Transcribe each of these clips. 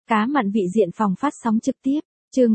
Cá mặn vị diện phòng phát sóng trực tiếp, chương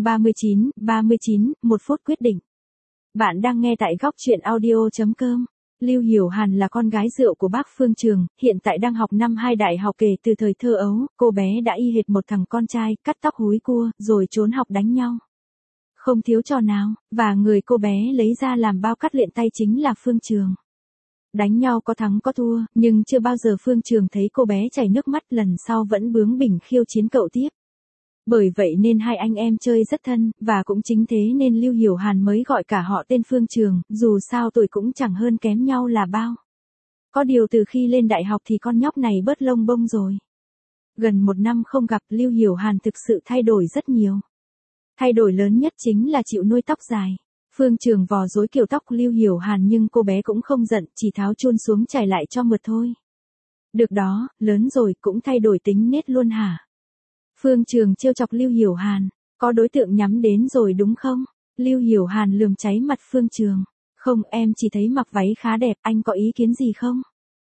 39, 1 phút quyết định. Bạn đang nghe tại góc truyện audio.com. Lưu Hiểu Hàn là con gái rượu của bác Phương Trường, hiện tại đang học năm 2 đại học. Kể từ thời thơ ấu, cô bé đã y hệt một thằng con trai, cắt tóc húi cua, rồi trốn học đánh nhau. Không thiếu trò nào, và người cô bé lấy ra làm bao cắt luyện tay chính là Phương Trường. Đánh nhau có thắng có thua, nhưng chưa bao giờ Phương Trường thấy cô bé chảy nước mắt, lần sau vẫn bướng bỉnh khiêu chiến cậu tiếp. Bởi vậy nên hai anh em chơi rất thân, và cũng chính thế nên Lưu Hiểu Hàn mới gọi cả họ tên Phương Trường, dù sao tuổi cũng chẳng hơn kém nhau là bao. Có điều từ khi lên đại học thì con nhóc này bớt lông bông rồi. Gần 1 năm không gặp, Lưu Hiểu Hàn thực sự thay đổi rất nhiều. Thay đổi lớn nhất chính là chịu nuôi tóc dài. Phương Trường vò rối kiểu tóc Lưu Hiểu Hàn nhưng cô bé cũng không giận, chỉ tháo chun xuống chải lại cho mượt thôi. Được đó, lớn rồi cũng thay đổi tính nết luôn hả? Phương Trường trêu chọc Lưu Hiểu Hàn, có đối tượng nhắm đến rồi đúng không? Lưu Hiểu Hàn lườm cháy mặt Phương Trường. Không, em chỉ thấy mặc váy khá đẹp, anh có ý kiến gì không?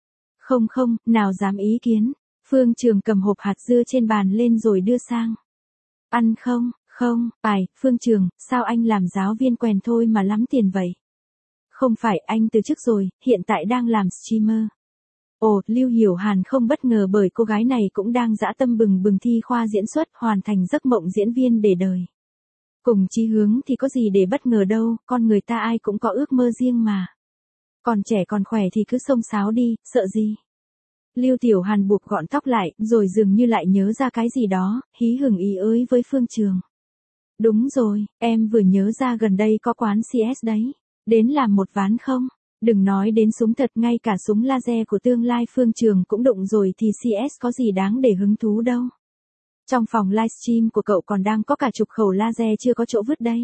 Không, nào dám ý kiến. Phương Trường cầm hộp hạt dưa trên bàn lên rồi đưa sang. Ăn không? Không, Phương Trường, sao anh làm giáo viên quèn thôi mà lắm tiền vậy? Không phải, anh từ chức rồi, hiện tại đang làm streamer. Ồ, Lưu Hiểu Hàn không bất ngờ bởi cô gái này cũng đang dã tâm bừng bừng thi khoa diễn xuất, hoàn thành giấc mộng diễn viên để đời. Cùng chí hướng thì có gì để bất ngờ đâu, con người ta ai cũng có ước mơ riêng mà. Còn trẻ còn khỏe thì cứ xông xáo đi, sợ gì? Lưu Tiểu Hàn buộc gọn tóc lại, rồi dường như lại nhớ ra cái gì đó, hí hửng ý ới với Phương Trường. Đúng rồi, em vừa nhớ ra gần đây có quán CS đấy. Đến làm một ván không? Đừng nói đến súng thật, ngay cả súng laser của tương lai Phương Trường cũng đụng rồi thì CS có gì đáng để hứng thú đâu. Trong phòng livestream của cậu còn đang có cả chục khẩu laser chưa có chỗ vứt đây.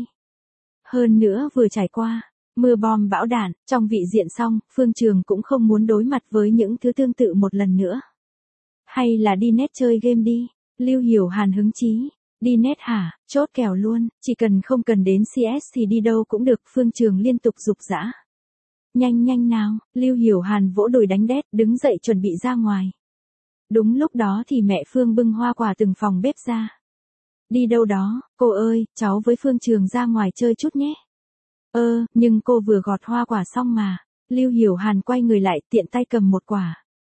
Hơn nữa vừa trải qua mưa bom bão đạn, trong vị diện xong, Phương Trường cũng không muốn đối mặt với những thứ tương tự một lần nữa. Hay là đi net chơi game đi, Lưu Hiểu Hàn hứng chí. Đi net hả, chốt kèo luôn, chỉ cần không cần đến CS thì đi đâu cũng được, Phương Trường liên tục giục giã. Nhanh nào, Lưu Hiểu Hàn vỗ đùi đánh đét, đứng dậy chuẩn bị ra ngoài. Đúng lúc đó thì mẹ Phương bưng hoa quả từng phòng bếp ra. Đi đâu đó, cô ơi, cháu với Phương Trường ra ngoài chơi chút nhé. Nhưng cô vừa gọt hoa quả xong mà. Lưu Hiểu Hàn quay người lại, tiện tay cầm một quả.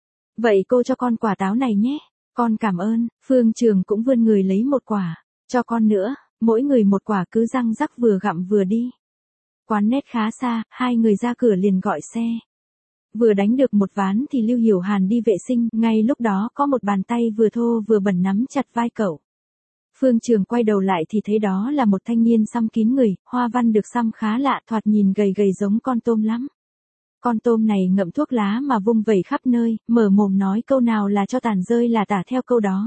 Vậy cô cho con quả táo này nhé. Con cảm ơn. Phương Trường cũng vươn người lấy một quả. Cho con nữa, mỗi người một quả, cứ răng rắc vừa gặm vừa đi. Quán net khá xa, hai người ra cửa liền gọi xe. Vừa đánh được một ván thì Lưu Hiểu Hàn đi vệ sinh, ngay lúc đó có một bàn tay vừa thô vừa bẩn nắm chặt vai cậu. Phương Trường quay đầu lại thì thấy đó là một thanh niên xăm kín người, hoa văn được xăm khá lạ, thoạt nhìn gầy gầy giống con tôm lắm. Con tôm này ngậm thuốc lá mà vung vẩy khắp nơi, mở mồm nói câu nào là cho tàn rơi là tả theo câu đó.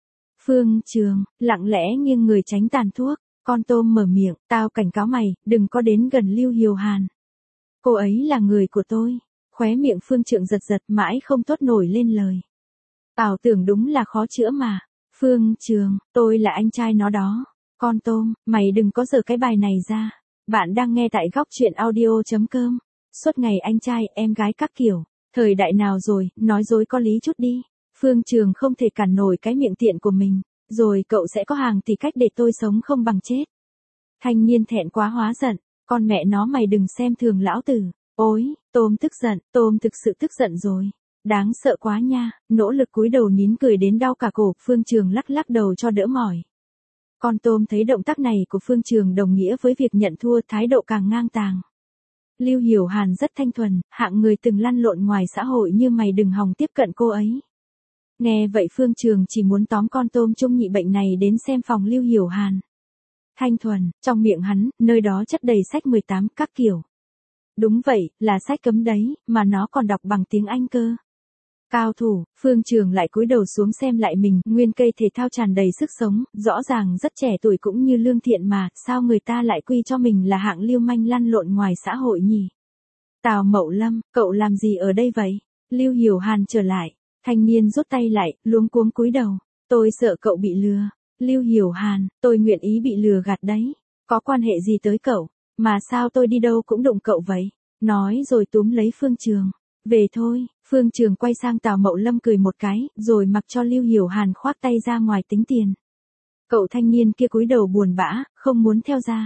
Phương Trường, lặng lẽ nghiêng người tránh tàn thuốc, con tôm mở miệng, tao cảnh cáo mày, đừng có đến gần Lưu Hiểu Hàn. Cô ấy là người của tôi, khóe miệng Phương Trường giật mãi không thốt nổi lên lời. Ảo tưởng đúng là khó chữa mà. Phương Trường, tôi là anh trai nó đó. Con tôm, mày đừng có giở cái bài này ra. Bạn đang nghe tại góc truyện audio.com. Suốt ngày anh trai, em gái các kiểu. Thời đại nào rồi, nói dối có lý chút đi. Phương Trường không thể cản nổi cái miệng tiện của mình. Rồi cậu sẽ có hàng tỷ cách để tôi sống không bằng chết. Thanh niên thẹn quá hóa giận. Con mẹ nó, mày đừng xem thường lão tử. Ôi, tôm tức giận, tôm thực sự tức giận rồi. Đáng sợ quá nha, nỗ lực cúi đầu nín cười đến đau cả cổ, Phương Trường lắc đầu cho đỡ mỏi. Con tôm thấy động tác này của Phương Trường đồng nghĩa với việc nhận thua, thái độ càng ngang tàng. Lưu Hiểu Hàn rất thanh thuần, hạng người từng lăn lộn ngoài xã hội như mày đừng hòng tiếp cận cô ấy. Nghe vậy Phương Trường chỉ muốn tóm con tôm trung nhị bệnh này đến xem phòng Lưu Hiểu Hàn. Thanh thuần, trong miệng hắn, nơi đó chất đầy sách 18 các kiểu. Đúng vậy, là sách cấm đấy, mà nó còn đọc bằng tiếng Anh cơ. Cao thủ, Phương Trường lại cúi đầu xuống xem lại mình, nguyên cây thể thao tràn đầy sức sống, rõ ràng rất trẻ tuổi cũng như lương thiện mà, sao người ta lại quy cho mình là hạng lưu manh lăn lộn ngoài xã hội nhỉ? Tào Mậu Lâm, cậu làm gì ở đây vậy? Lưu Hiểu Hàn trở lại, thanh niên rút tay lại, luống cuống cúi đầu, tôi sợ cậu bị lừa. Lưu Hiểu Hàn, tôi nguyện ý bị lừa gạt đấy, có quan hệ gì tới cậu, mà sao tôi đi đâu cũng đụng cậu vậy? Nói rồi túm lấy Phương Trường. Về thôi, Phương Trường quay sang Tào Mậu Lâm cười một cái, rồi mặc cho Lưu Hiểu Hàn khoác tay ra ngoài tính tiền. Cậu thanh niên kia cúi đầu buồn bã, không muốn theo ra.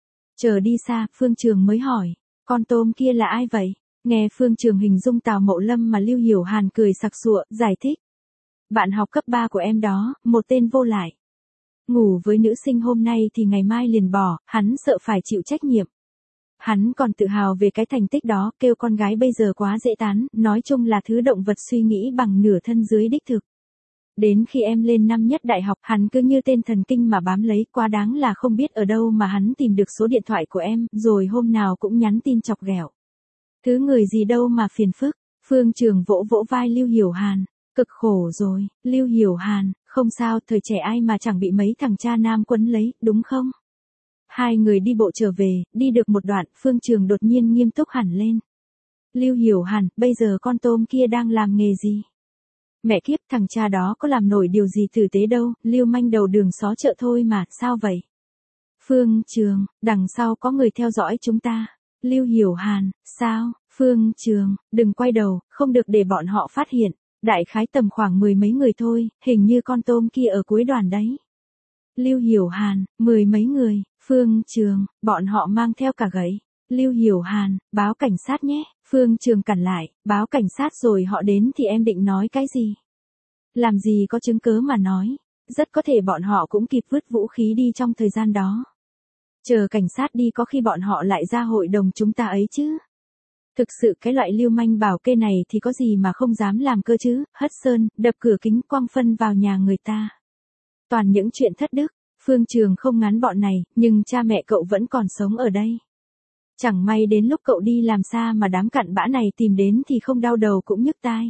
Chờ đi xa, Phương Trường mới hỏi, con tôm kia là ai vậy? Nghe Phương Trường hình dung Tào Mậu Lâm mà Lưu Hiểu Hàn cười sặc sụa, giải thích. Bạn học cấp 3 của em đó, một tên vô lại. Ngủ với nữ sinh hôm nay thì ngày mai liền bỏ, hắn sợ phải chịu trách nhiệm. Hắn còn tự hào về cái thành tích đó, kêu con gái bây giờ quá dễ tán, nói chung là thứ động vật suy nghĩ bằng nửa thân dưới đích thực. Đến khi em lên năm nhất đại học, hắn cứ như tên thần kinh mà bám lấy, quá đáng là không biết ở đâu mà hắn tìm được số điện thoại của em, rồi hôm nào cũng nhắn tin chọc ghẹo. Thứ người gì đâu mà phiền phức. Phương Trường vỗ vỗ vai Lưu Hiểu Hàn, cực khổ rồi, Lưu Hiểu Hàn, không sao, thời trẻ ai mà chẳng bị mấy thằng cha nam quấn lấy, đúng không? Hai người đi bộ trở về, đi được một đoạn, Phương Trường đột nhiên nghiêm túc hẳn lên. Lưu Hiểu Hàn, bây giờ con tôm kia đang làm nghề gì? Mẹ kiếp, thằng cha đó có làm nổi điều gì tử tế đâu, lưu manh đầu đường xó chợ thôi mà, sao vậy? Phương Trường, đằng sau có người theo dõi chúng ta. Lưu Hiểu Hàn, sao? Phương Trường, đừng quay đầu, không được để bọn họ phát hiện. Đại khái tầm khoảng 10 mấy người thôi, hình như con tôm kia ở cuối đoàn đấy. Lưu Hiểu Hàn, 10 mấy người, Phương Trường, bọn họ mang theo cả gậy. Lưu Hiểu Hàn, báo cảnh sát nhé. Phương Trường cản lại, báo cảnh sát rồi họ đến thì em định nói cái gì? Làm gì có chứng cớ mà nói, rất có thể bọn họ cũng kịp vứt vũ khí đi trong thời gian đó. Chờ cảnh sát đi có khi bọn họ lại ra hội đồng chúng ta ấy chứ. Thực sự cái loại lưu manh bảo kê này thì có gì mà không dám làm cơ chứ, hất sơn, đập cửa kính quăng phân vào nhà người ta. Toàn những chuyện thất đức, Phương Trường không ngán bọn này, nhưng cha mẹ cậu vẫn còn sống ở đây. Chẳng may đến lúc cậu đi làm xa mà đám cặn bã này tìm đến thì không đau đầu cũng nhức tai.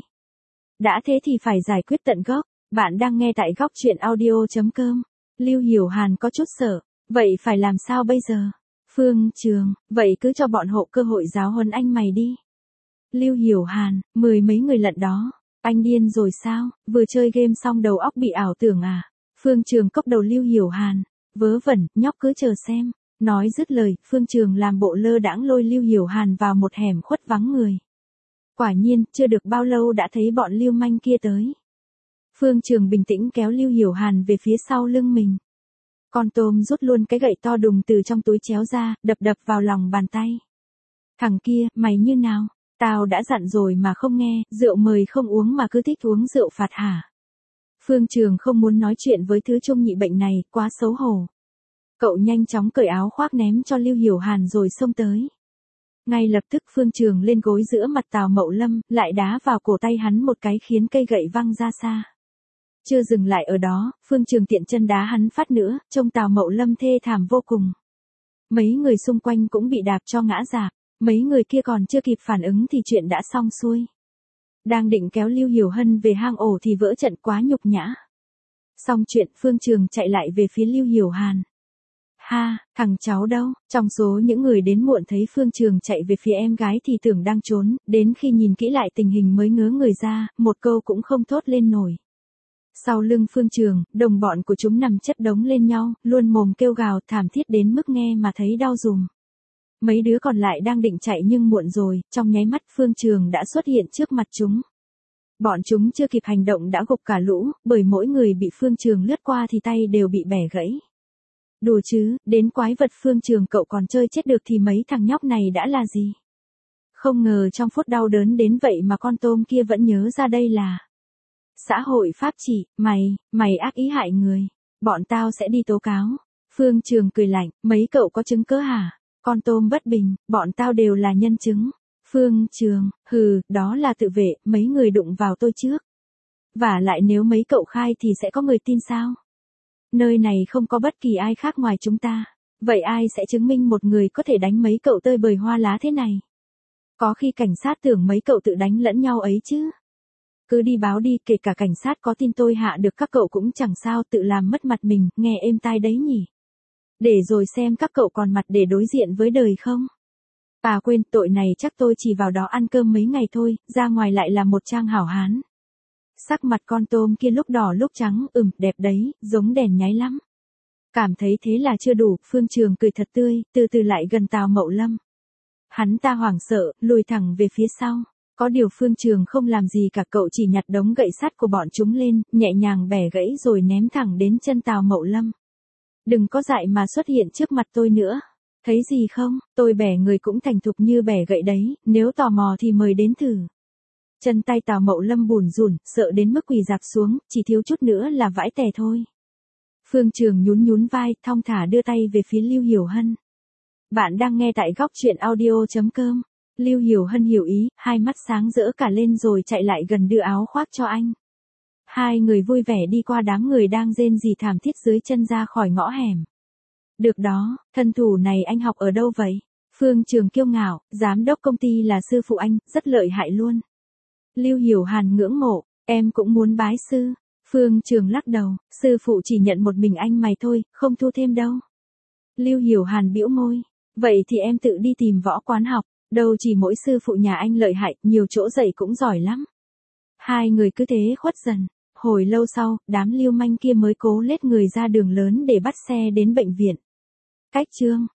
Đã thế thì phải giải quyết tận gốc. Bạn đang nghe tại góc truyện audio.com. Lưu Hiểu Hàn có chút sợ. Vậy phải làm sao bây giờ? Phương Trường, vậy cứ cho bọn hộ cơ hội giáo huấn anh mày đi. Lưu Hiểu Hàn, 10 mấy người lận đó. Anh điên rồi sao? Vừa chơi game xong đầu óc bị ảo tưởng à? Phương Trường cốc đầu Lưu Hiểu Hàn. Vớ vẩn, nhóc cứ chờ xem. Nói dứt lời, Phương Trường làm bộ lơ đãng lôi Lưu Hiểu Hàn vào một hẻm khuất vắng người. Quả nhiên, chưa được bao lâu đã thấy bọn lưu manh kia tới. Phương Trường bình tĩnh kéo Lưu Hiểu Hàn về phía sau lưng mình. Con tôm rút luôn cái gậy to đùng từ trong túi chéo ra, đập đập vào lòng bàn tay. Thằng kia, mày như nào? Tao đã dặn rồi mà không nghe, rượu mời không uống mà cứ thích uống rượu phạt hả? Phương Trường không muốn nói chuyện với thứ trung nhị bệnh này, quá xấu hổ. Cậu nhanh chóng cởi áo khoác ném cho Lưu Hiểu Hàn rồi xông tới. Ngay lập tức Phương Trường lên gối giữa mặt Tào Mậu Lâm, lại đá vào cổ tay hắn một cái khiến cây gậy văng ra xa. Chưa dừng lại ở đó, Phương Trường tiện chân đá hắn phát nữa, trông Tào Mậu Lâm thê thảm vô cùng. Mấy người xung quanh cũng bị đạp cho ngã rạp, mấy người kia còn chưa kịp phản ứng thì chuyện đã xong xuôi. Đang định kéo Lưu Hiểu Hân về hang ổ thì vỡ trận quá nhục nhã. Xong chuyện Phương Trường chạy lại về phía Lưu Hiểu Hàn. Ha, thằng cháu đâu? Trong số những người đến muộn thấy Phương Trường chạy về phía em gái thì tưởng đang trốn, đến khi nhìn kỹ lại tình hình mới ngớ người ra, một câu cũng không thốt lên nổi. Sau lưng Phương Trường, đồng bọn của chúng nằm chất đống lên nhau, luôn mồm kêu gào thảm thiết đến mức nghe mà thấy đau rùm. Mấy đứa còn lại đang định chạy nhưng muộn rồi, trong nháy mắt Phương Trường đã xuất hiện trước mặt chúng. Bọn chúng chưa kịp hành động đã gục cả lũ, bởi mỗi người bị Phương Trường lướt qua thì tay đều bị bẻ gãy. Đùa chứ, đến quái vật Phương Trường cậu còn chơi chết được thì mấy thằng nhóc này đã là gì? Không ngờ trong phút đau đớn đến vậy mà con tôm kia vẫn nhớ ra đây là xã hội pháp trị, mày ác ý hại người. Bọn tao sẽ đi tố cáo. Phương Trường cười lạnh, mấy cậu có chứng cớ hả? Con tôm bất bình, bọn tao đều là nhân chứng. Phương Trường, hừ, đó là tự vệ, mấy người đụng vào tôi trước. Và lại nếu mấy cậu khai thì sẽ có người tin sao? Nơi này không có bất kỳ ai khác ngoài chúng ta. Vậy ai sẽ chứng minh một người có thể đánh mấy cậu tơi bời hoa lá thế này? Có khi cảnh sát tưởng mấy cậu tự đánh lẫn nhau ấy chứ. Cứ đi báo đi, kể cả cảnh sát có tin tôi hạ được các cậu cũng chẳng sao, tự làm mất mặt mình, nghe êm tai đấy nhỉ. Để rồi xem các cậu còn mặt để đối diện với đời không? À quên, tội này chắc tôi chỉ vào đó ăn cơm mấy ngày thôi, ra ngoài lại là một trang hảo hán. Sắc mặt con tôm kia lúc đỏ lúc trắng, đẹp đấy, giống đèn nháy lắm. Cảm thấy thế là chưa đủ, Phương Trường cười thật tươi, từ từ lại gần Tào Mậu Lâm. Hắn ta hoảng sợ, lùi thẳng về phía sau. Có điều Phương Trường không làm gì cả, cậu chỉ nhặt đống gậy sắt của bọn chúng lên, nhẹ nhàng bẻ gãy rồi ném thẳng đến chân Tào Mậu Lâm. Đừng có dại mà xuất hiện trước mặt tôi nữa. Thấy gì không, tôi bẻ người cũng thành thục như bẻ gậy đấy, nếu tò mò thì mời đến thử. Chân tay Tào Mậu Lâm bủn rủn, sợ đến mức quỳ rạp xuống, chỉ thiếu chút nữa là vãi tè thôi. Phương Trường nhún nhún vai, thong thả đưa tay về phía Lưu Hiểu Hân. Bạn đang nghe tại góc truyện audio.com. Lưu Hiểu Hân hiểu ý, hai mắt sáng rỡ cả lên rồi chạy lại gần đưa áo khoác cho anh. Hai người vui vẻ đi qua đám người đang rên rỉ thảm thiết dưới chân ra khỏi ngõ hẻm. Được đó, thân thủ này anh học ở đâu vậy? Phương Trường kiêu ngạo, giám đốc công ty là sư phụ anh, rất lợi hại luôn. Lưu Hiểu Hàn ngưỡng mộ, em cũng muốn bái sư. Phương Trường lắc đầu, sư phụ chỉ nhận một mình anh mày thôi, không thu thêm đâu. Lưu Hiểu Hàn bĩu môi, vậy thì em tự đi tìm võ quán học, đâu chỉ mỗi sư phụ nhà anh lợi hại, nhiều chỗ dạy cũng giỏi lắm. Hai người cứ thế khuất dần, hồi lâu sau, đám lưu manh kia mới cố lết người ra đường lớn để bắt xe đến bệnh viện. Cách chương